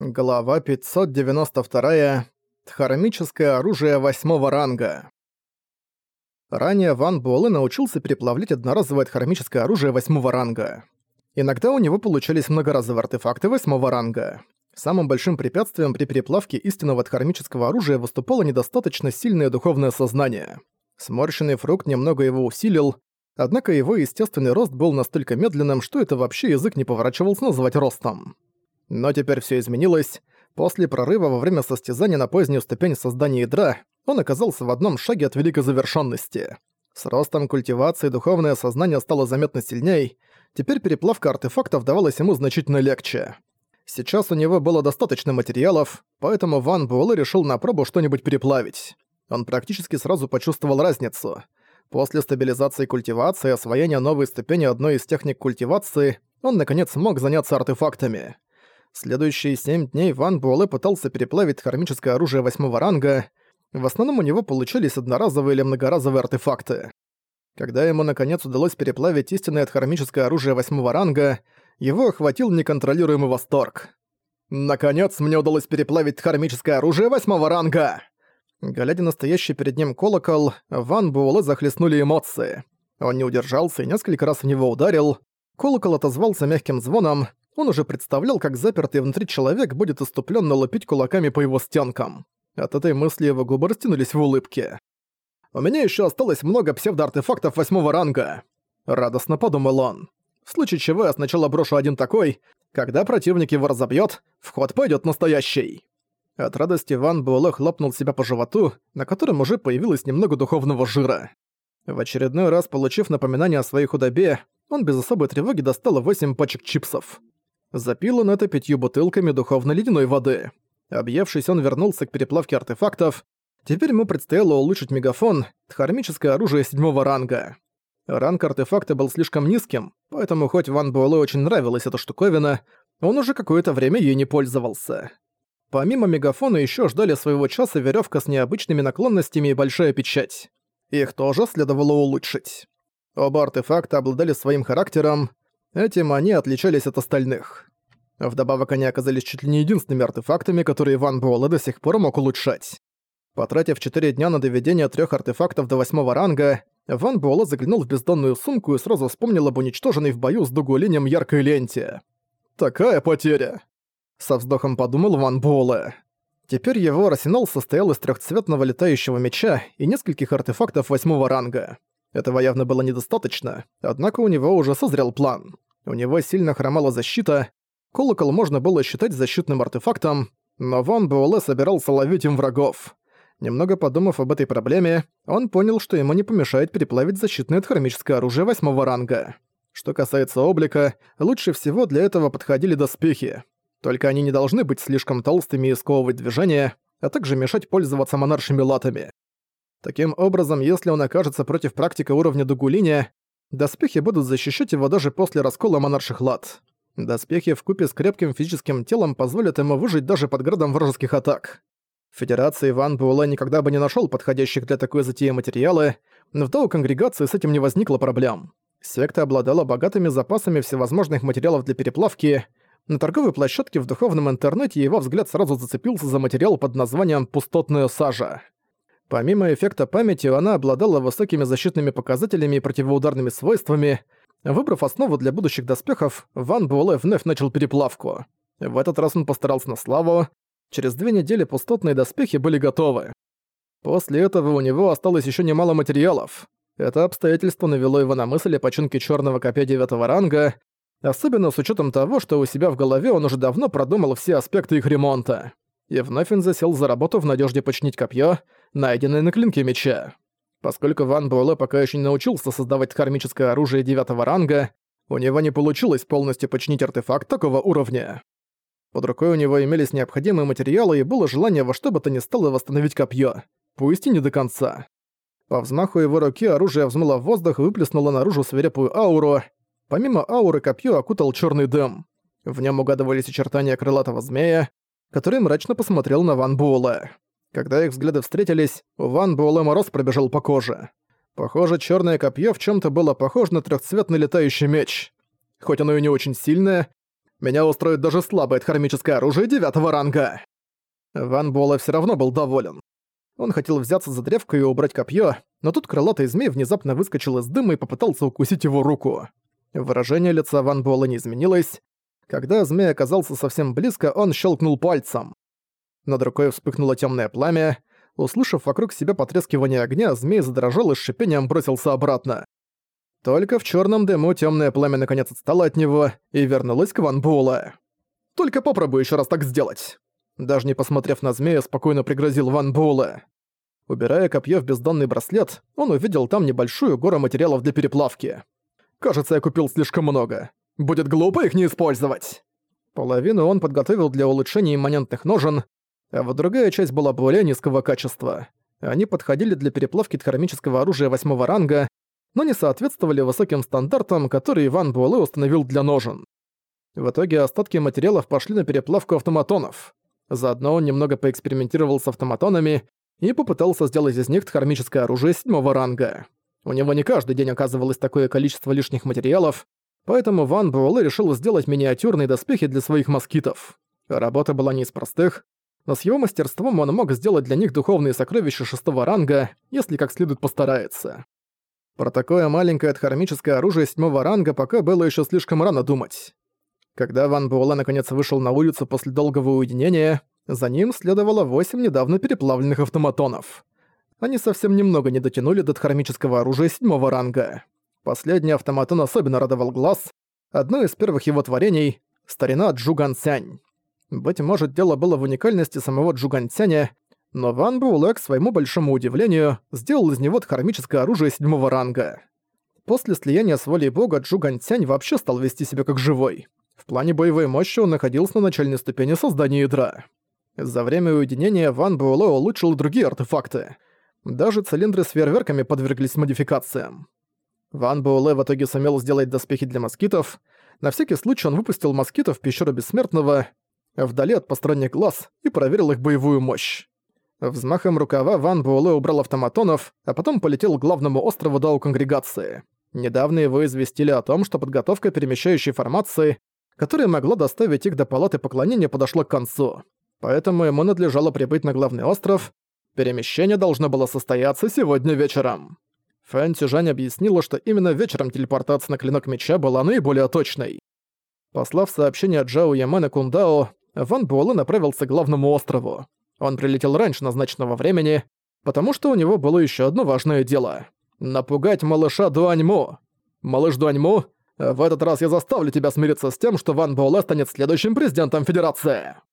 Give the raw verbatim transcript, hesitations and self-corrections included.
Глава пятьсот девяносто два. Дхармическое оружие восьмого ранга. Ранее Ван Буэлэ научился переплавлять одноразовое дхармическое оружие восьмого ранга. Иногда у него получались многоразовые артефакты восьмого ранга. Самым большим препятствием при переплавке истинного дхармического оружия выступало недостаточно сильное духовное сознание. Сморщенный фрукт немного его усилил, однако его естественный рост был настолько медленным, что это вообще язык не поворачивался назвать ростом. Но теперь всё изменилось. После прорыва во время состязания на позднюю ступень создания ядра он оказался в одном шаге от великой завершенности. С ростом культивации духовное сознание стало заметно сильней, теперь переплавка артефактов давалась ему значительно легче. Сейчас у него было достаточно материалов, поэтому Ван Буэлэ решил на пробу что-нибудь переплавить. Он практически сразу почувствовал разницу. После стабилизации культивации и освоения новой ступени одной из техник культивации он наконец смог заняться артефактами. Следующие семь дней Ван Буэлэ пытался переплавить дхармическое оружие восьмого ранга. В основном у него получились одноразовые или многоразовые артефакты. Когда ему наконец удалось переплавить истинное дхармическое оружие восьмого ранга, его охватил неконтролируемый восторг. «Наконец мне удалось переплавить дхармическое оружие восьмого ранга!» Глядя на стоящий перед ним колокол, Ван Буэлэ захлестнули эмоции. Он не удержался и несколько раз в него ударил. Колокол отозвался мягким звоном. Он уже представлял, как запертый внутри человек будет исступлённо лупить кулаками по его стенкам. От этой мысли его губы растянулись в улыбке. «У меня ещё осталось много псевдоартефактов восьмого ранга», — радостно подумал он. «В случае чего я сначала брошу один такой. Когда противник его разобьёт, в ход пойдёт настоящий». От радости Ван Буэлэ хлопнул себя по животу, на котором уже появилось немного духовного жира. В очередной раз, получив напоминание о своей худобе, он без особой тревоги достал восемь пачек чипсов. Запил он это пятью бутылками духовно-ледяной воды. Объевшись, он вернулся к переплавке артефактов. Теперь ему предстояло улучшить мегафон, дхармическое оружие седьмого ранга. Ранг артефакта был слишком низким, поэтому хоть Ван Буэлэ очень нравилась эта штуковина, он уже какое-то время ей не пользовался. Помимо мегафона ещё ждали своего часа верёвка с необычными наклонностями и большая печать. Их тоже следовало улучшить. Оба артефакта обладали своим характером. Этим они отличались от остальных. Вдобавок они оказались чуть ли не единственными артефактами, которые Ван Буэлэ до сих пор мог улучшать. Потратив четыре дня на доведение трёх артефактов до восьмого ранга, Ван Буэлэ заглянул в бездонную сумку и сразу вспомнил об уничтоженной в бою с Дугулинем яркой ленте. «Такая потеря!» — со вздохом подумал Ван Буэлэ. Теперь его арсенал состоял из трёхцветного летающего меча и нескольких артефактов восьмого ранга. Этого явно было недостаточно, однако у него уже созрел план. У него сильно хромала защита, колокол можно было считать защитным артефактом, но Ван Буэлэ собирался ловить им врагов. Немного подумав об этой проблеме, он понял, что ему не помешает переплавить защитное дхармическое оружие восьмого ранга. Что касается облика, лучше всего для этого подходили доспехи. Только они не должны быть слишком толстыми и сковывать движения, а также мешать пользоваться монаршими латами. Таким образом, если он окажется против практика уровня Дугулиня, доспехи будут защищать его даже после раскола монарших лат. Доспехи вкупе с крепким физическим телом позволят ему выжить даже под градом вражеских атак. В Федерации Ван Буэлэ никогда бы не нашёл подходящих для такой затеи материалы, но в Дао Конгрегации с этим не возникло проблем. Секта обладала богатыми запасами всевозможных материалов для переплавки. На торговой площадке в духовном интернете его взгляд сразу зацепился за материал под названием «пустотная сажа». Помимо эффекта памяти, она обладала высокими защитными показателями и противоударными свойствами. Выбрав основу для будущих доспехов, Ван Буэлэ вновь начал переплавку. В этот раз он постарался на славу. Через две недели пустотные доспехи были готовы. После этого у него осталось еще немало материалов. Это обстоятельство навело его на мысль о починке черного копья девятого ранга, особенно с учетом того, что у себя в голове он уже давно продумал все аспекты их ремонта. И вновь он засел за работу в надежде починить копье, найденное на клинке меча. Поскольку Ван Буэлэ пока еще не научился создавать дхармическое оружие девятого ранга, у него не получилось полностью починить артефакт такого уровня. Под рукой у него имелись необходимые материалы и было желание во что бы то ни стало восстановить копье, пусть и не до конца. По взмаху его руки оружие взмыло в воздух и выплеснуло наружу свирепую ауру. Помимо ауры копье окутал черный дым. В нем угадывались очертания крылатого змея, который мрачно посмотрел на Ван Буэлэ. Когда их взгляды встретились, у Ван Буэлэ мороз пробежал по коже. Похоже, черное копье в чем-то было похоже на трехцветный летающий меч. Хоть оно и не очень сильное, Меня устроит даже слабое дхармическое оружие девятого ранга!» Ван Буэлэ всё равно был доволен. Он хотел взяться за древко и убрать копье, но тут крылатый змей внезапно выскочил из дыма и попытался укусить его руку. Выражение лица Ван Буэлэ не изменилось. Когда змей оказался совсем близко, он щелкнул пальцем. Над рукой вспыхнуло темное пламя. Услышав вокруг себя потрескивание огня, змей задрожал и с шипением бросился обратно. Только в черном дыму темное пламя наконец отстало от него и вернулось к Ван Буэлэ. «Только попробуй еще раз так сделать!» Даже не посмотрев на змея, спокойно пригрозил Ван Буэлэ. Убирая копье в бездонный браслет, он увидел там небольшую гору материалов для переплавки. «Кажется, я купил слишком много. Будет глупо их не использовать!» Половину он подготовил для улучшения имманентных ножен, а вот другая часть была более низкого качества. Они подходили для переплавки дхармического оружия восьмого ранга, но не соответствовали высоким стандартам, которые Ван Буэлэ установил для ножен. В итоге остатки материалов пошли на переплавку автоматонов. Заодно он немного поэкспериментировал с автоматонами и попытался сделать из них дхармическое оружие седьмого ранга. У него не каждый день оказывалось такое количество лишних материалов, поэтому Ван Буэлэ решил сделать миниатюрные доспехи для своих москитов. Работа была не из простых, но с его мастерством он мог сделать для них духовные сокровища шестого ранга, если как следует постарается. Про такое маленькое дхармическое оружие седьмого ранга пока было еще слишком рано думать. Когда Ван Буэлэ наконец вышел на улицу после долгого уединения, за ним следовало восемь недавно переплавленных автоматонов. Они совсем немного не дотянули до дхармического оружия седьмого ранга. Последний автоматон особенно радовал глаз. Одно из первых его творений — старина Джуган Цянь. Быть может, дело было в уникальности самого Джуган Цяня, но Ван Буэлэ, к своему большому удивлению, сделал из него дхармическое оружие седьмого ранга. После слияния с волей бога Джуган Цянь вообще стал вести себя как живой. В плане боевой мощи он находился на начальной ступени создания ядра. За время уединения Ван Буэлэ улучшил другие артефакты. Даже цилиндры с фейерверками подверглись модификациям. Ван Буэлэ в итоге сумел сделать доспехи для москитов. На всякий случай он выпустил москитов в пещеру Бессмертного, вдали от посторонних глаз, и проверил их боевую мощь. Взмахом рукава Ван Буэлэ убрал автоматонов, а потом полетел к главному острову Дао-конгрегации. Недавно его известили о том, что подготовка перемещающей формации, которая могла доставить их до палаты поклонения, подошла к концу. Поэтому ему надлежало прибыть на главный остров. Перемещение должно было состояться сегодня вечером. Фэн Цзюжань объяснила, что именно вечером телепортация на Клинок Меча была наиболее точной. Послав сообщение Джао Ямен и Кундао, Ван Буэлэ направился к главному острову. Он прилетел раньше назначенного времени, потому что у него было еще одно важное дело — напугать малыша Дуаньму. «Малыш Дуаньму, в этот раз я заставлю тебя смириться с тем, что Ван Буэлэ станет следующим президентом Федерации!»